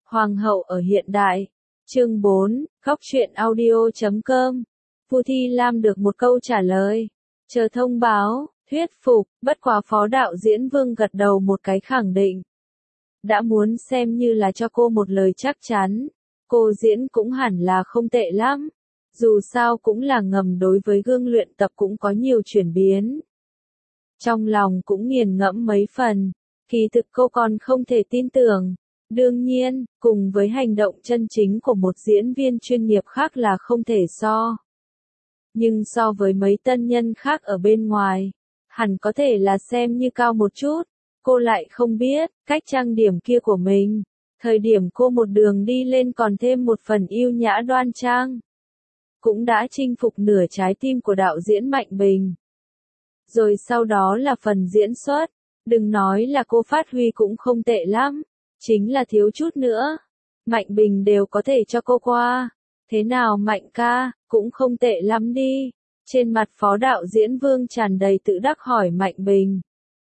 Hoàng hậu ở hiện đại. Chương 4, Góc truyện audio.com. Vu Thi Lam được một câu trả lời. Chờ thông báo, thuyết phục, bất quá phó đạo diễn Vương gật đầu một cái khẳng định. Đã muốn xem như là cho cô một lời chắc chắn. Cô diễn cũng hẳn là không tệ lắm. Dù sao cũng là ngầm đối với gương luyện tập cũng có nhiều chuyển biến. Trong lòng cũng nghiền ngẫm mấy phần. Kỳ thực cô còn không thể tin tưởng. Đương nhiên, cùng với hành động chân chính của một diễn viên chuyên nghiệp khác là không thể so. Nhưng so với mấy tân nhân khác ở bên ngoài, hẳn có thể là xem như cao một chút. Cô lại không biết, cách trang điểm kia của mình. Thời điểm cô một đường đi lên còn thêm một phần yêu nhã đoan trang. Cũng đã chinh phục nửa trái tim của đạo diễn Mạnh Bình. Rồi sau đó là phần diễn xuất. Đừng nói là cô phát huy cũng không tệ lắm. Chính là thiếu chút nữa. Mạnh Bình đều có thể cho cô qua. Thế nào Mạnh ca, cũng không tệ lắm đi. Trên mặt phó đạo diễn Vương tràn đầy tự đắc hỏi Mạnh Bình.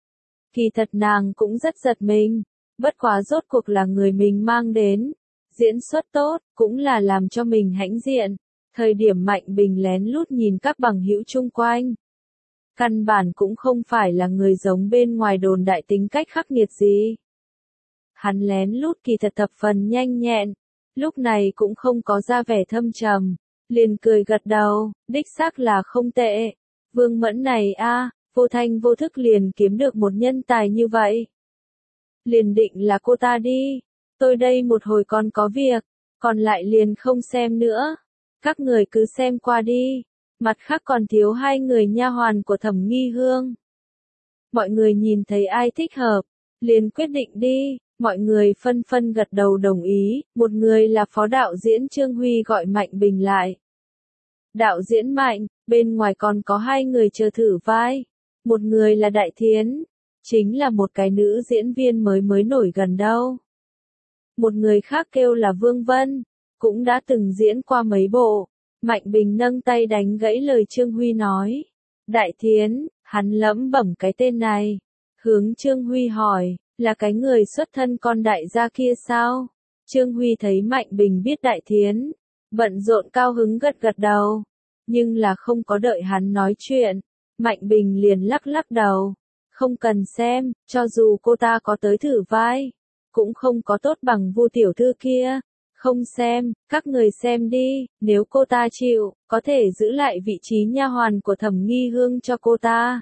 Kỳ thật nàng cũng rất giật mình. Bất quá rốt cuộc là người mình mang đến. Diễn xuất tốt, cũng là làm cho mình hãnh diện. Thời điểm Mạnh Bình lén lút nhìn các bằng hữu chung quanh. Căn bản cũng không phải là người giống bên ngoài đồn đại tính cách khắc nghiệt gì. Hắn lén lút kỳ thật thập phần nhanh nhẹn, lúc này cũng không có ra vẻ thâm trầm, liền cười gật đầu, đích xác là không tệ. Vương Mẫn này vô thanh vô thức liền kiếm được một nhân tài như vậy. Liền định là cô ta đi, tôi đây một hồi còn có việc, còn lại liền không xem nữa. Các người cứ xem qua đi, mặt khác còn thiếu hai người nha hoàn của Thẩm Nghi Hương. Mọi người nhìn thấy ai thích hợp, liền quyết định đi. Mọi người phân phân gật đầu đồng ý, một người là phó đạo diễn Trương Huy gọi Mạnh Bình lại. Đạo diễn Mạnh, bên ngoài còn có hai người chờ thử vai. Một người là Đại Thiến, chính là một cái nữ diễn viên mới nổi gần đâu. Một người khác kêu là Vương Vân, cũng đã từng diễn qua mấy bộ. Mạnh Bình nâng tay đánh gãy lời Trương Huy nói. Đại Thiến, hắn lẩm bẩm cái tên này. Hướng Trương Huy hỏi. Là cái người xuất thân con đại gia kia sao? Trương Huy thấy Mạnh Bình biết Đại Thiến, bận rộn cao hứng gật gật đầu. Nhưng là không có đợi hắn nói chuyện, Mạnh Bình liền lắc đầu. Không cần xem, cho dù cô ta có tới thử vai, cũng không có tốt bằng Vu tiểu thư kia. Không xem, các người xem đi, nếu cô ta chịu, có thể giữ lại vị trí nha hoàn của Thẩm Nghi Hương cho cô ta.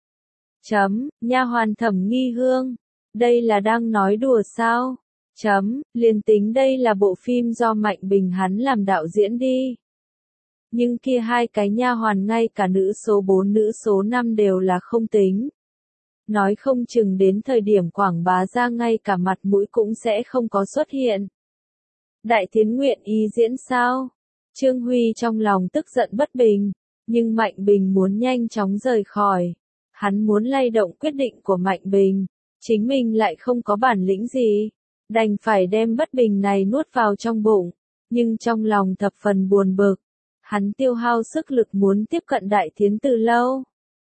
Nha hoàn Thẩm Nghi Hương. Đây là đang nói đùa sao? Liền tính đây là bộ phim do Mạnh Bình hắn làm đạo diễn đi. Nhưng kia hai cái nha hoàn ngay cả nữ số 4 nữ số 5 đều là không tính. Nói không chừng đến thời điểm quảng bá ra ngay cả mặt mũi cũng sẽ không có xuất hiện. Đại Thiến nguyện ý diễn sao? Trương Huy trong lòng tức giận bất bình, nhưng Mạnh Bình muốn nhanh chóng rời khỏi. Hắn muốn lay động quyết định của Mạnh Bình. Chính mình lại không có bản lĩnh gì, đành phải đem bất bình này nuốt vào trong bụng, nhưng trong lòng thập phần buồn bực. Hắn tiêu hao sức lực muốn tiếp cận Đại Thiến từ lâu.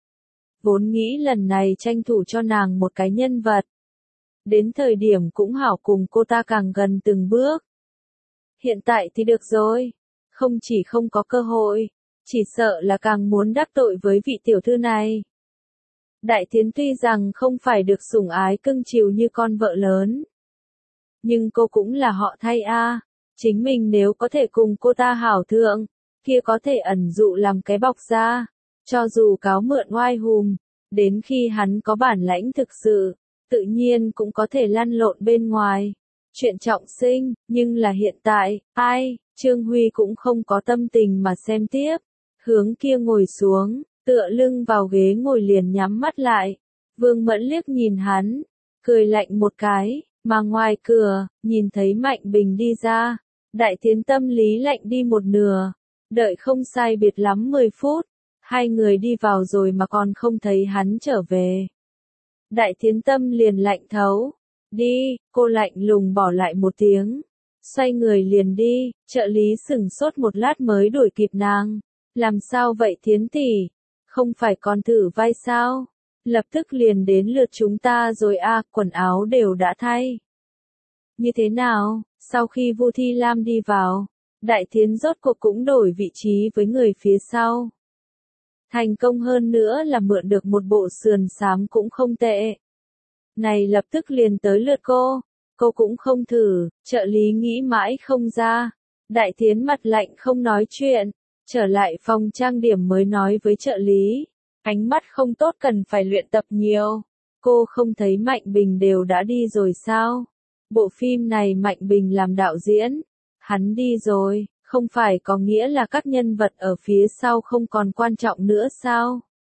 Vốn nghĩ lần này tranh thủ cho nàng một cái nhân vật. Đến thời điểm cũng hảo cùng cô ta càng gần từng bước. Hiện tại thì được rồi, không chỉ không có cơ hội, chỉ sợ là càng muốn đắc tội với vị tiểu thư này. Đại Thiến tuy rằng không phải được sủng ái cưng chiều như con vợ lớn. Nhưng cô cũng là họ thay chính mình nếu có thể cùng cô ta hảo thượng, kia có thể ẩn dụ làm cái bọc ra. Cho dù cáo mượn oai hùng, đến khi hắn có bản lãnh thực sự, tự nhiên cũng có thể lăn lộn bên ngoài. Chuyện trọng sinh, nhưng là hiện tại, Trương Huy cũng không có tâm tình mà xem tiếp. Hướng kia ngồi xuống. Tựa lưng vào ghế ngồi liền nhắm mắt lại. Vương Mẫn liếc nhìn hắn, cười lạnh một cái, mà ngoài cửa, nhìn thấy Mạnh Bình đi ra. Đại Thiến tâm lý lạnh đi một nửa. Đợi không sai biệt lắm 10 phút, hai người đi vào rồi mà còn không thấy hắn trở về. Đại Thiến tâm liền lạnh thấu. Đi, cô lạnh lùng bỏ lại một tiếng. Xoay người liền đi, trợ lý sửng sốt một lát mới đuổi kịp nàng. Làm sao vậy Thiến tỷ? Không phải còn thử vai sao? Lập tức liền đến lượt chúng ta rồi quần áo đều đã thay. Như thế nào? Sau khi Vu Thi Lam đi vào, Đại Thiến rốt cuộc cũng đổi vị trí với người phía sau. Thành công hơn nữa là mượn được một bộ sườn xám cũng không tệ. Này lập tức liền tới lượt cô cũng không thử, trợ lý nghĩ mãi không ra. Đại Thiến mặt lạnh không nói chuyện, trở lại phòng trang điểm mới nói với trợ lý. Ánh mắt không tốt cần phải luyện tập nhiều. Cô không thấy Mạnh Bình đều đã đi rồi sao? Bộ phim này Mạnh Bình làm đạo diễn. Hắn đi rồi, không phải có nghĩa là các nhân vật ở phía sau không còn quan trọng nữa sao?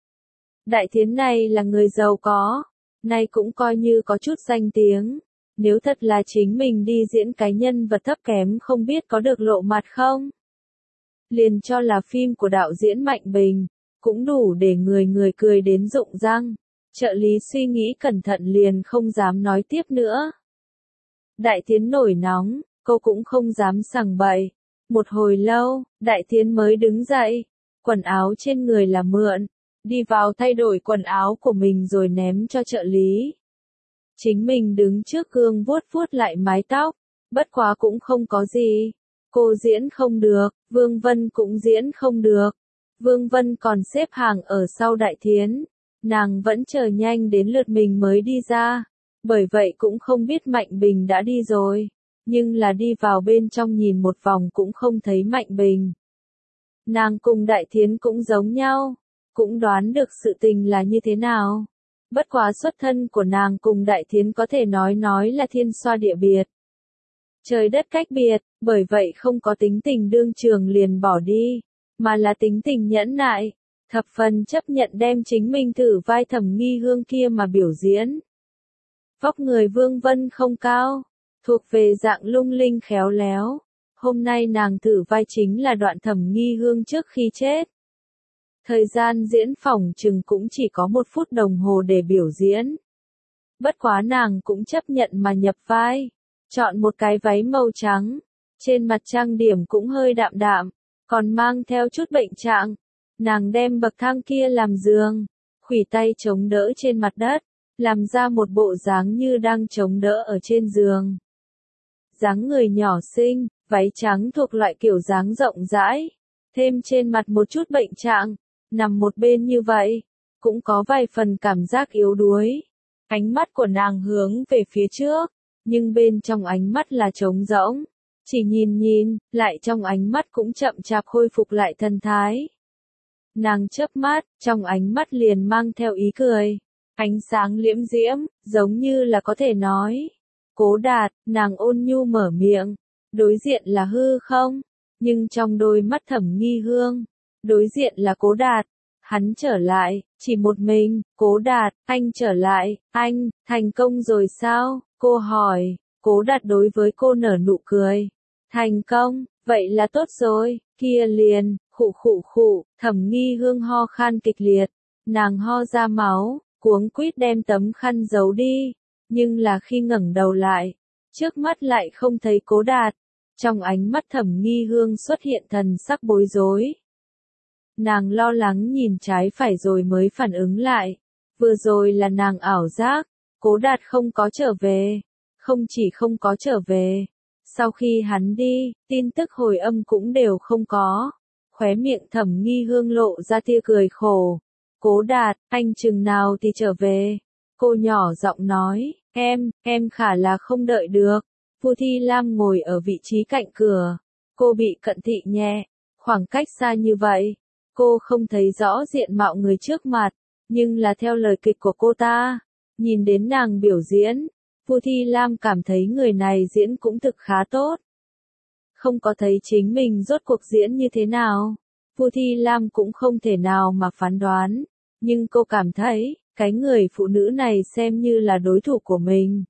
Đại Thiến này là người giàu có, nay cũng coi như có chút danh tiếng. Nếu thật là chính mình đi diễn cái nhân vật thấp kém không biết có được lộ mặt không? Liền cho là phim của đạo diễn Mạnh Bình, cũng đủ để người người cười đến rụng răng. Trợ lý suy nghĩ cẩn thận liền không dám nói tiếp nữa. Đại Thiến nổi nóng, cô cũng không dám sằng bậy. Một hồi lâu, Đại Thiến mới đứng dậy, quần áo trên người là mượn, đi vào thay đổi quần áo của mình rồi ném cho trợ lý. Chính mình đứng trước gương vuốt vuốt lại mái tóc, bất quá cũng không có gì. Cô diễn không được, Vương Vân cũng diễn không được. Vương Vân còn xếp hàng ở sau Đại Thiến, nàng vẫn chờ nhanh đến lượt mình mới đi ra, bởi vậy cũng không biết Mạnh Bình đã đi rồi, nhưng là đi vào bên trong nhìn một vòng cũng không thấy Mạnh Bình. Nàng cùng Đại Thiến cũng giống nhau, cũng đoán được sự tình là như thế nào. Bất quá xuất thân của nàng cùng Đại Thiến có thể nói là thiên xoa địa biệt. Trời đất cách biệt, bởi vậy không có tính tình đương trường liền bỏ đi, mà là tính tình nhẫn nại, thập phần chấp nhận đem chính mình thử vai Thẩm Nghi Hương kia mà biểu diễn. Vóc người Vương Vân không cao, thuộc về dạng lung linh khéo léo. Hôm nay nàng thử vai chính là đoạn Thẩm Nghi Hương trước khi chết. Thời gian diễn phỏng chừng cũng chỉ có 1 phút đồng hồ để biểu diễn. Bất quá nàng cũng chấp nhận mà nhập vai. Chọn một cái váy màu trắng. Trên mặt trang điểm cũng hơi đạm đạm. Còn mang theo chút bệnh trạng. Nàng đem bậc thang kia làm giường. Khuỷu tay chống đỡ trên mặt đất. Làm ra một bộ dáng như đang chống đỡ ở trên giường. Dáng người nhỏ xinh, váy trắng thuộc loại kiểu dáng rộng rãi. Thêm trên mặt một chút bệnh trạng. Nằm một bên như vậy, cũng có vài phần cảm giác yếu đuối. Ánh mắt của nàng hướng về phía trước, nhưng bên trong ánh mắt là trống rỗng. Chỉ nhìn, lại trong ánh mắt cũng chậm chạp khôi phục lại thần thái. Nàng chớp mắt, trong ánh mắt liền mang theo ý cười. Ánh sáng liễm diễm, giống như là có thể nói. Cố Đạt, nàng ôn nhu mở miệng. Đối diện là hư không? Nhưng trong đôi mắt Thẩm Nghi Hương, đối diện là Cố Đạt. Hắn trở lại, chỉ một mình. Cố Đạt, anh trở lại, anh, thành công rồi sao? Cô hỏi. Cố Đạt đối với cô nở nụ cười. Thành công, vậy là tốt rồi, kia liền, khụ, Thẩm Nghi Hương ho khan kịch liệt. Nàng ho ra máu, cuống quýt đem tấm khăn giấu đi. Nhưng là khi ngẩng đầu lại, trước mắt lại không thấy Cố Đạt. Trong ánh mắt Thẩm Nghi Hương xuất hiện thần sắc bối rối. Nàng lo lắng nhìn trái phải rồi mới phản ứng lại. Vừa rồi là nàng ảo giác, Cố Đạt không có trở về. Không chỉ không có trở về. Sau khi hắn đi, tin tức hồi âm cũng đều không có. Khóe miệng Thẩm Nghi Hương lộ ra tia cười khổ. Cố Đạt, anh chừng nào thì trở về. Cô nhỏ giọng nói, em khả là không đợi được. Vu Thi Lam ngồi ở vị trí cạnh cửa. Cô bị cận thị nhẹ. Khoảng cách xa như vậy, cô không thấy rõ diện mạo người trước mặt. Nhưng là theo lời kịch của cô ta, nhìn đến nàng biểu diễn, Vu Thi Lam cảm thấy người này diễn cũng thực khá tốt. Không có thấy chính mình rốt cuộc diễn như thế nào, Vu Thi Lam cũng không thể nào mà phán đoán. Nhưng cô cảm thấy, cái người phụ nữ này xem như là đối thủ của mình.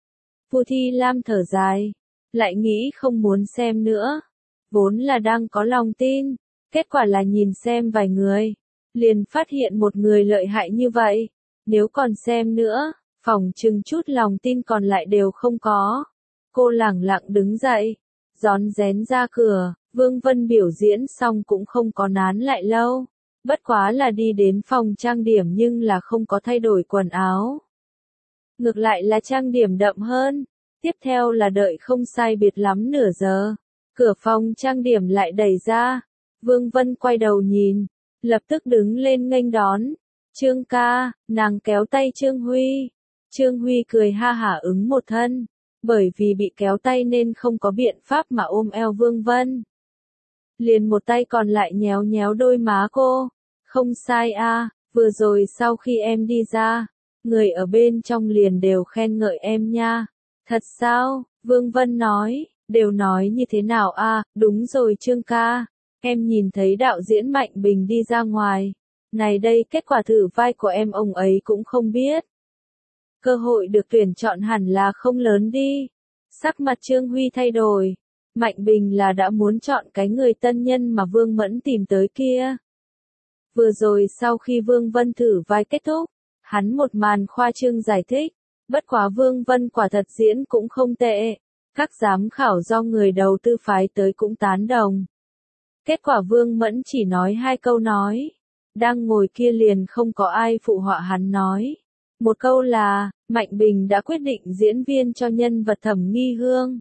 Vu Thi Lam thở dài, lại nghĩ không muốn xem nữa. Vốn là đang có lòng tin, kết quả là nhìn xem vài người, liền phát hiện một người lợi hại như vậy. Nếu còn xem nữa, phỏng chừng chút lòng tin còn lại đều không có. Cô lẳng lặng đứng dậy, rón rén ra cửa. Vương Vân biểu diễn xong cũng không có nán lại lâu. Bất quá là đi đến phòng trang điểm nhưng là không có thay đổi quần áo. Ngược lại là trang điểm đậm hơn. Tiếp theo là đợi không sai biệt lắm nửa giờ. Cửa phòng trang điểm lại đẩy ra. Vương Vân quay đầu nhìn, lập tức đứng lên nghênh đón. Trương ca, nàng kéo tay Trương Huy. Trương Huy cười ha hả ứng một thân. Bởi vì bị kéo tay nên không có biện pháp mà ôm eo Vương Vân. Liền một tay còn lại nhéo nhéo đôi má cô. Không sai a, vừa rồi sau khi em đi ra, người ở bên trong liền đều khen ngợi em nha. Thật sao? Vương Vân nói, đều nói như thế nào a? Đúng rồi Trương ca, em nhìn thấy đạo diễn Mạnh Bình đi ra ngoài. Này đây kết quả thử vai của em ông ấy cũng không biết. Cơ hội được tuyển chọn hẳn là không lớn đi. Sắc mặt Trương Huy thay đổi. Mạnh Bình là đã muốn chọn cái người tân nhân mà Vương Mẫn tìm tới kia. Vừa rồi sau khi Vương Vân thử vai kết thúc, hắn một màn khoa trương giải thích. Bất quá Vương Vân quả thật diễn cũng không tệ. Các giám khảo do người đầu tư phái tới cũng tán đồng. Kết quả Vương Mẫn chỉ nói 2 câu nói. Đang ngồi kia liền không có ai phụ họa hắn nói. Một câu là, Mạnh Bình đã quyết định diễn viên cho nhân vật Thẩm Nghi Hương.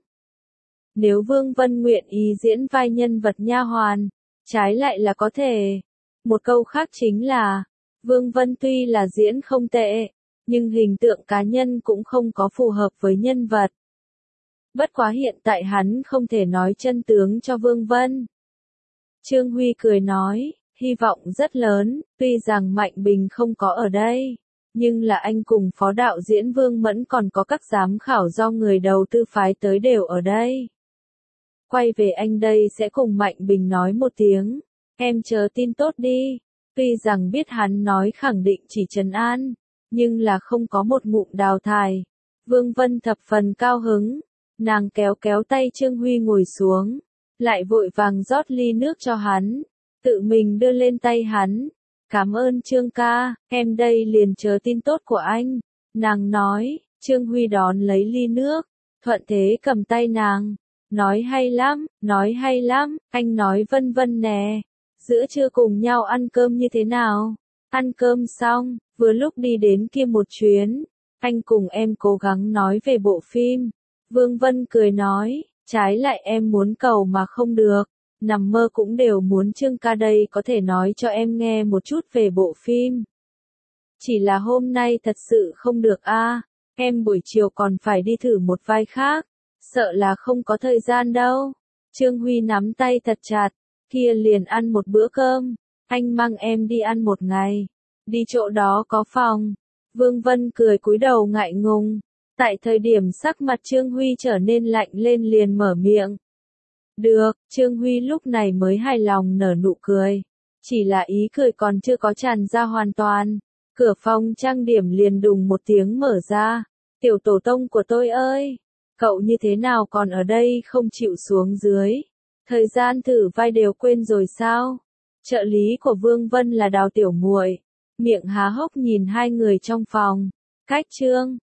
Nếu Vương Vân nguyện ý diễn vai nhân vật nha hoàn, trái lại là có thể. Một câu khác chính là, Vương Vân tuy là diễn không tệ, nhưng hình tượng cá nhân cũng không có phù hợp với nhân vật. Bất quá hiện tại hắn không thể nói chân tướng cho Vương Vân. Trương Huy cười nói, hy vọng rất lớn, tuy rằng Mạnh Bình không có ở đây, nhưng là anh cùng phó đạo diễn Vương Mẫn còn có các giám khảo do người đầu tư phái tới đều ở đây. Quay về anh đây sẽ cùng Mạnh Bình nói một tiếng, em chờ tin tốt đi. Tuy rằng biết hắn nói khẳng định chỉ trấn an, nhưng là không có một ngụm đào thải. Vương Vân thập phần cao hứng, nàng kéo kéo tay Trương Huy ngồi xuống, lại vội vàng rót ly nước cho hắn, tự mình đưa lên tay hắn. Cảm ơn Trương ca, em đây liền chờ tin tốt của anh. Nàng nói, Trương Huy đón lấy ly nước, thuận thế cầm tay nàng. Nói hay lắm, anh nói Vân Vân nè. Giữa trưa cùng nhau ăn cơm như thế nào? Ăn cơm xong, vừa lúc đi đến kia một chuyến. Anh cùng em cố gắng nói về bộ phim. Vương Vân cười nói, trái lại em muốn cầu mà không được. Nằm mơ cũng đều muốn Trương ca đây có thể nói cho em nghe một chút về bộ phim. Chỉ là hôm nay thật sự không được a, em buổi chiều còn phải đi thử một vai khác, sợ là không có thời gian đâu. Trương Huy nắm tay thật chặt, kia liền ăn một bữa cơm, anh mang em đi ăn một ngày, đi chỗ đó có phòng. Vương Vân cười cúi đầu ngại ngùng, tại thời điểm sắc mặt Trương Huy trở nên lạnh lên liền mở miệng. Được, Trương Huy lúc này mới hài lòng nở nụ cười. Chỉ là ý cười còn chưa có tràn ra hoàn toàn. Cửa phòng trang điểm liền đùng một tiếng mở ra. Tiểu tổ tông của tôi ơi! Cậu như thế nào còn ở đây không chịu xuống dưới? Thời gian thử vai đều quên rồi sao? Trợ lý của Vương Vân là Đào Tiểu Muội, miệng há hốc nhìn hai người trong phòng. Cách Trương